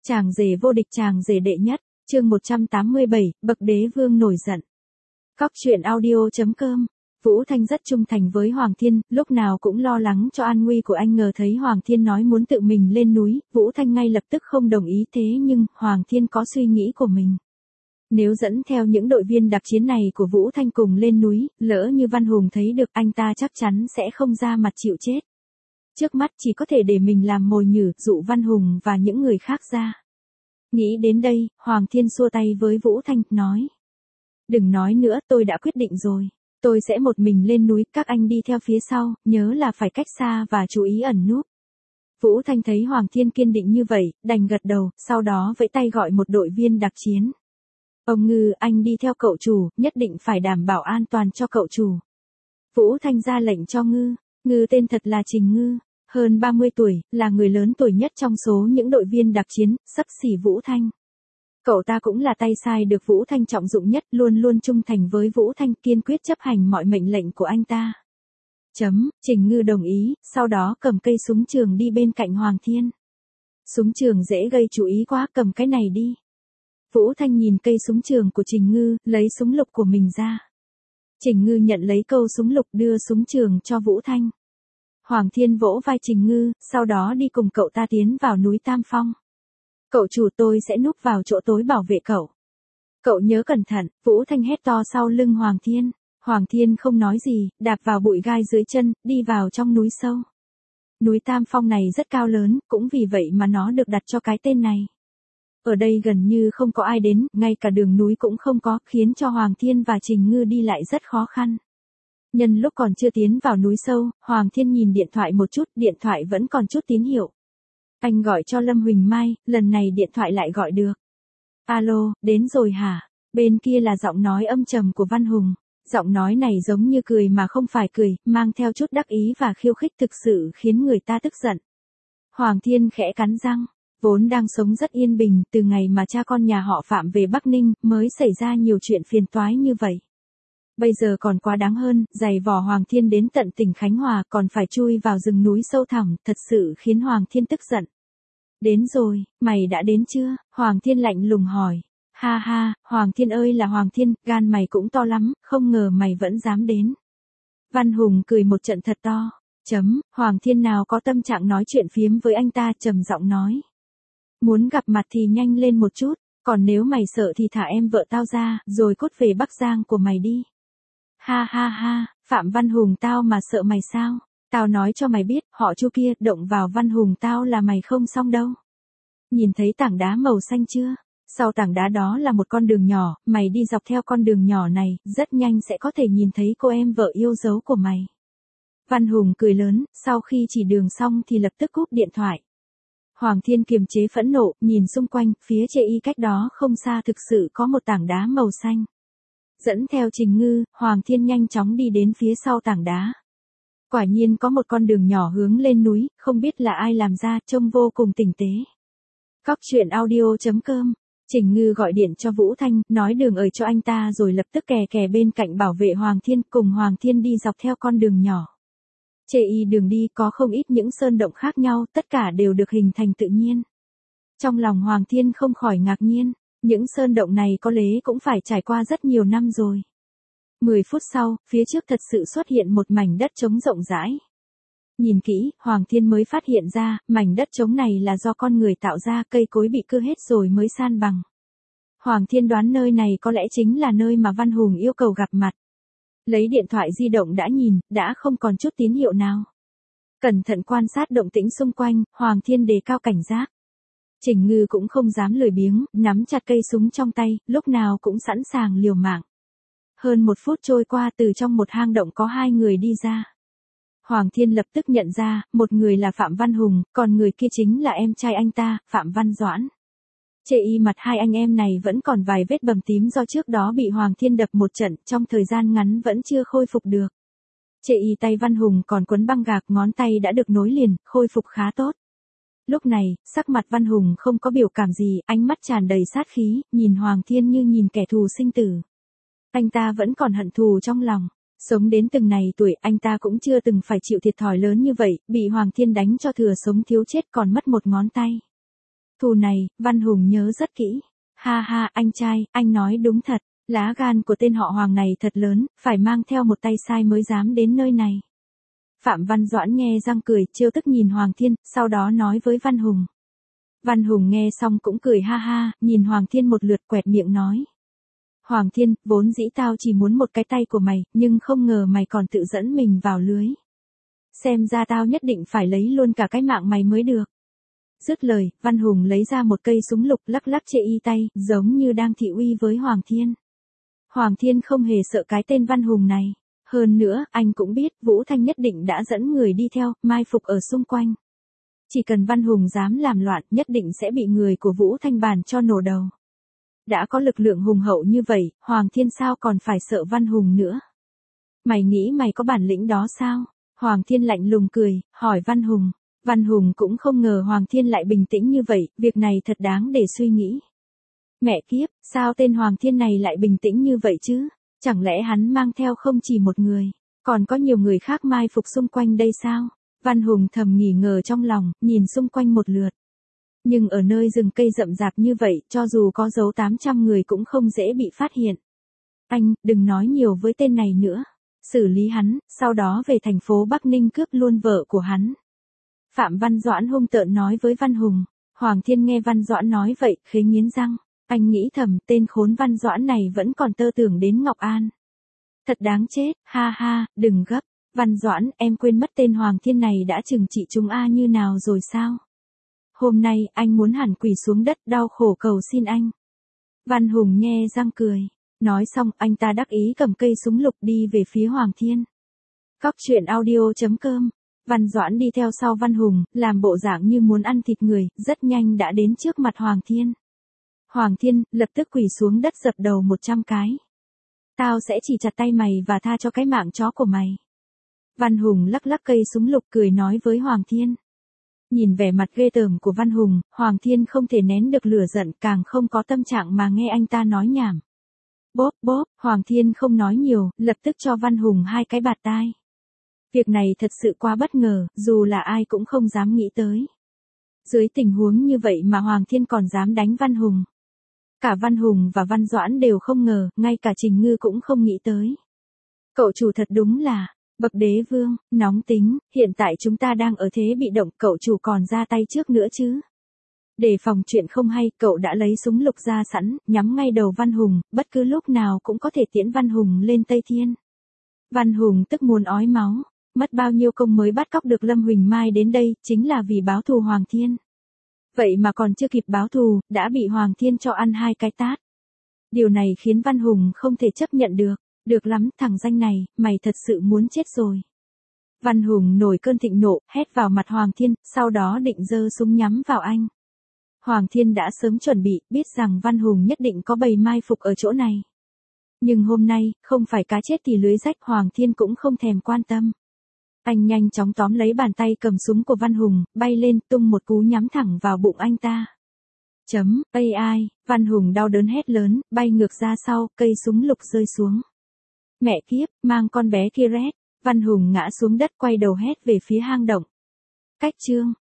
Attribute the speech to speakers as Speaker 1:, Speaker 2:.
Speaker 1: Chàng rể vô địch, chàng rể đệ nhất, chương 187, bậc đế vương nổi giận. Cóc truyện audio.com. Vũ Thanh rất trung thành với Hoàng Thiên, lúc nào cũng lo lắng cho an nguy của anh. Ngờ thấy Hoàng Thiên nói muốn tự mình lên núi, Vũ Thanh ngay lập tức không đồng ý. Thế nhưng, Hoàng Thiên có suy nghĩ của mình. Nếu dẫn theo những đội viên đặc chiến này của Vũ Thanh cùng lên núi, lỡ như Văn Hùng thấy được, anh ta chắc chắn sẽ không ra mặt chịu chết. Trước mắt chỉ có thể để mình làm mồi nhử, dụ Văn Hùng và những người khác ra. Nghĩ đến đây, Hoàng Thiên xua tay với Vũ Thanh, nói. Đừng nói nữa, tôi đã quyết định rồi. Tôi sẽ một mình lên núi, các anh đi theo phía sau, nhớ là phải cách xa và chú ý ẩn núp. Vũ Thanh thấy Hoàng Thiên kiên định như vậy, đành gật đầu, sau đó vẫy tay gọi một đội viên đặc chiến. Ông Ngư, anh đi theo cậu chủ, nhất định phải đảm bảo an toàn cho cậu chủ. Vũ Thanh ra lệnh cho Ngư. Ngư tên thật là Trình Ngư, hơn 30 tuổi, là người lớn tuổi nhất trong số những đội viên đặc chiến, xấp xỉ Vũ Thanh. Cậu ta cũng là tay sai được Vũ Thanh trọng dụng nhất, luôn luôn trung thành với Vũ Thanh, kiên quyết chấp hành mọi mệnh lệnh của anh ta. Trình Ngư đồng ý, sau đó cầm cây súng trường đi bên cạnh Hoàng Thiên. Súng trường dễ gây chú ý quá, cầm cái này đi. Vũ Thanh nhìn cây súng trường của Trình Ngư, lấy súng lục của mình ra. Trình Ngư nhận lấy câu súng lục, đưa súng trường cho Vũ Thanh. Hoàng Thiên vỗ vai Trình Ngư, sau đó đi cùng cậu ta tiến vào núi Tam Phong. Cậu chủ, tôi sẽ núp vào chỗ tối bảo vệ cậu. Cậu nhớ cẩn thận, Vũ Thanh hét to sau lưng Hoàng Thiên. Hoàng Thiên không nói gì, đạp vào bụi gai dưới chân, đi vào trong núi sâu. Núi Tam Phong này rất cao lớn, cũng vì vậy mà nó được đặt cho cái tên này. Ở đây gần như không có ai đến, ngay cả đường núi cũng không có, khiến cho Hoàng Thiên và Trình Ngư đi lại rất khó khăn. Nhân lúc còn chưa tiến vào núi sâu, Hoàng Thiên nhìn điện thoại một chút, điện thoại vẫn còn chút tín hiệu. Anh gọi cho Lâm Huỳnh Mai, lần này điện thoại lại gọi được. Alo, đến rồi hả? Bên kia là giọng nói âm trầm của Văn Hùng. Giọng nói này giống như cười mà không phải cười, mang theo chút đắc ý và khiêu khích, thực sự khiến người ta tức giận. Hoàng Thiên khẽ cắn răng. Vốn đang sống rất yên bình, từ ngày mà cha con nhà họ Phạm về Bắc Ninh, mới xảy ra nhiều chuyện phiền toái như vậy. Bây giờ còn quá đáng hơn, giày vò Hoàng Thiên đến tận tỉnh Khánh Hòa, còn phải chui vào rừng núi sâu thẳm, thật sự khiến Hoàng Thiên tức giận. Đến rồi, mày đã đến chưa? Hoàng Thiên lạnh lùng hỏi. Ha ha, Hoàng Thiên ơi là Hoàng Thiên, gan mày cũng to lắm, không ngờ mày vẫn dám đến. Văn Hùng cười một trận thật to. Hoàng Thiên nào có tâm trạng nói chuyện phiếm với anh ta, trầm giọng nói. Muốn gặp mặt thì nhanh lên một chút, còn nếu mày sợ thì thả em vợ tao ra, rồi cút về Bắc Giang của mày đi. Ha ha ha, Phạm Văn Hùng tao mà sợ mày sao? Tao nói cho mày biết, họ Chu kia, động vào Văn Hùng tao là mày không xong đâu. Nhìn thấy tảng đá màu xanh chưa? Sau tảng đá đó là một con đường nhỏ, mày đi dọc theo con đường nhỏ này, rất nhanh sẽ có thể nhìn thấy cô em vợ yêu dấu của mày. Văn Hùng cười lớn, sau khi chỉ đường xong thì lập tức cúp điện thoại. Hoàng Thiên kiềm chế phẫn nộ, nhìn xung quanh, phía Chê Y cách đó không xa thực sự có một tảng đá màu xanh. Dẫn theo Trình Ngư, Hoàng Thiên nhanh chóng đi đến phía sau tảng đá. Quả nhiên có một con đường nhỏ hướng lên núi, không biết là ai làm ra, trông vô cùng tinh tế. Cóc truyện audio.com. Trình Ngư gọi điện cho Vũ Thanh, nói đường ở cho anh ta rồi lập tức kè bên cạnh bảo vệ Hoàng Thiên, cùng Hoàng Thiên đi dọc theo con đường nhỏ. Chê Y đường đi có không ít những sơn động khác nhau, tất cả đều được hình thành tự nhiên. Trong lòng Hoàng Thiên không khỏi ngạc nhiên, những sơn động này có lẽ cũng phải trải qua rất nhiều năm rồi. 10 phút sau, phía trước thật sự xuất hiện một mảnh đất trống rộng rãi. Nhìn kỹ, Hoàng Thiên mới phát hiện ra, mảnh đất trống này là do con người tạo ra, cây cối bị cưa hết rồi mới san bằng. Hoàng Thiên đoán nơi này có lẽ chính là nơi mà Văn Hùng yêu cầu gặp mặt. Lấy điện thoại di động đã nhìn, đã không còn chút tín hiệu nào. Cẩn thận quan sát động tĩnh xung quanh, Hoàng Thiên đề cao cảnh giác. Trình Ngư cũng không dám lười biếng, nắm chặt cây súng trong tay, lúc nào cũng sẵn sàng liều mạng. Hơn 1 phút trôi qua, từ trong một hang động có 2 người đi ra. Hoàng Thiên lập tức nhận ra, một người là Phạm Văn Hùng, còn người kia chính là em trai anh ta, Phạm Văn Doãn. Chê Y mặt hai anh em này vẫn còn vài vết bầm tím do trước đó bị Hoàng Thiên đập một trận, trong thời gian ngắn vẫn chưa khôi phục được. Chê Y tay Văn Hùng còn quấn băng gạc, ngón tay đã được nối liền, khôi phục khá tốt. Lúc này, sắc mặt Văn Hùng không có biểu cảm gì, ánh mắt tràn đầy sát khí, nhìn Hoàng Thiên như nhìn kẻ thù sinh tử. Anh ta vẫn còn hận thù trong lòng. Sống đến từng này tuổi, anh ta cũng chưa từng phải chịu thiệt thòi lớn như vậy, bị Hoàng Thiên đánh cho thừa sống thiếu chết, còn mất một ngón tay. Thù này, Văn Hùng nhớ rất kỹ. Ha ha, anh trai, anh nói đúng thật. Lá gan của tên họ Hoàng này thật lớn, phải mang theo một tay sai mới dám đến nơi này. Phạm Văn Doãn nghe răng cười, trêu tức nhìn Hoàng Thiên, sau đó nói với Văn Hùng. Văn Hùng nghe xong cũng cười ha ha, nhìn Hoàng Thiên một lượt quẹt miệng nói. Hoàng Thiên, vốn dĩ tao chỉ muốn một cái tay của mày, nhưng không ngờ mày còn tự dẫn mình vào lưới. Xem ra tao nhất định phải lấy luôn cả cái mạng mày mới được. Dứt lời, Văn Hùng lấy ra một cây súng lục lắc lắc chê y tay, giống như đang thị uy với Hoàng Thiên. Hoàng Thiên không hề sợ cái tên Văn Hùng này. Hơn nữa, anh cũng biết Vũ Thanh nhất định đã dẫn người đi theo, mai phục ở xung quanh. Chỉ cần Văn Hùng dám làm loạn, nhất định sẽ bị người của Vũ Thanh bàn cho nổ đầu. Đã có lực lượng hùng hậu như vậy, Hoàng Thiên sao còn phải sợ Văn Hùng nữa? Mày nghĩ mày có bản lĩnh đó sao? Hoàng Thiên lạnh lùng cười, hỏi Văn Hùng. Văn Hùng cũng không ngờ Hoàng Thiên lại bình tĩnh như vậy, việc này thật đáng để suy nghĩ. Mẹ kiếp, sao tên Hoàng Thiên này lại bình tĩnh như vậy chứ? Chẳng lẽ hắn mang theo không chỉ một người, còn có nhiều người khác mai phục xung quanh đây sao? Văn Hùng thầm nghỉ ngờ trong lòng, nhìn xung quanh một lượt. Nhưng ở nơi rừng cây rậm rạp như vậy, cho dù có giấu 800 người cũng không dễ bị phát hiện. Anh, đừng nói nhiều với tên này nữa. Xử lý hắn, sau đó về thành phố Bắc Ninh cướp luôn vợ của hắn. Phạm Văn Doãn hung tợn nói với Văn Hùng. Hoàng Thiên nghe Văn Doãn nói vậy, khế nghiến răng. Anh nghĩ thầm, tên khốn Văn Doãn này vẫn còn tơ tưởng đến Ngọc An. Thật đáng chết, ha ha, đừng gấp. Văn Doãn, em quên mất tên Hoàng Thiên này đã trừng trị chúng A như nào rồi sao? Hôm nay, anh muốn hẳn quỳ xuống đất đau khổ cầu xin anh. Văn Hùng nhe răng cười. Nói xong, anh ta đắc ý cầm cây súng lục đi về phía Hoàng Thiên. Cóc truyện audio.com. Văn Doãn đi theo sau Văn Hùng, làm bộ dạng như muốn ăn thịt người, rất nhanh đã đến trước mặt Hoàng Thiên. Hoàng Thiên, lập tức quỳ xuống đất dập đầu 100 cái. Tao sẽ chỉ chặt tay mày và tha cho cái mạng chó của mày. Văn Hùng lắc lắc cây súng lục cười nói với Hoàng Thiên. Nhìn vẻ mặt ghê tởm của Văn Hùng, Hoàng Thiên không thể nén được lửa giận, càng không có tâm trạng mà nghe anh ta nói nhảm. Bóp bóp, Hoàng Thiên không nói nhiều, lập tức cho Văn Hùng 2 cái bạt tai. Việc này thật sự quá bất ngờ, dù là ai cũng không dám nghĩ tới. Dưới tình huống như vậy mà Hoàng Thiên còn dám đánh Văn Hùng. Cả Văn Hùng và Văn Doãn đều không ngờ, ngay cả Trình Ngư cũng không nghĩ tới. Cậu chủ thật đúng là, bậc đế vương, nóng tính, hiện tại chúng ta đang ở thế bị động, cậu chủ còn ra tay trước nữa chứ. Để phòng chuyện không hay, cậu đã lấy súng lục ra sẵn, nhắm ngay đầu Văn Hùng, bất cứ lúc nào cũng có thể tiễn Văn Hùng lên Tây Thiên. Văn Hùng tức muốn ói máu, mất bao nhiêu công mới bắt cóc được Lâm Huỳnh Mai đến đây, chính là vì báo thù Hoàng Thiên. Vậy mà còn chưa kịp báo thù, đã bị Hoàng Thiên cho ăn 2 cái tát. Điều này khiến Văn Hùng không thể chấp nhận được. Được lắm, thằng danh này, mày thật sự muốn chết rồi. Văn Hùng nổi cơn thịnh nộ, hét vào mặt Hoàng Thiên, sau đó định giơ súng nhắm vào anh. Hoàng Thiên đã sớm chuẩn bị, biết rằng Văn Hùng nhất định có bầy mai phục ở chỗ này. Nhưng hôm nay, không phải cá chết thì lưới rách, Hoàng Thiên cũng không thèm quan tâm. Anh nhanh chóng tóm lấy bàn tay cầm súng của Văn Hùng, bay lên, tung một cú nhắm thẳng vào bụng anh ta. AI, Văn Hùng đau đớn hét lớn, bay ngược ra sau, cây súng lục rơi xuống. Mẹ kiếp, mang con bé kia rét. Văn Hùng ngã xuống đất quay đầu hét về phía hang động. Cách chương.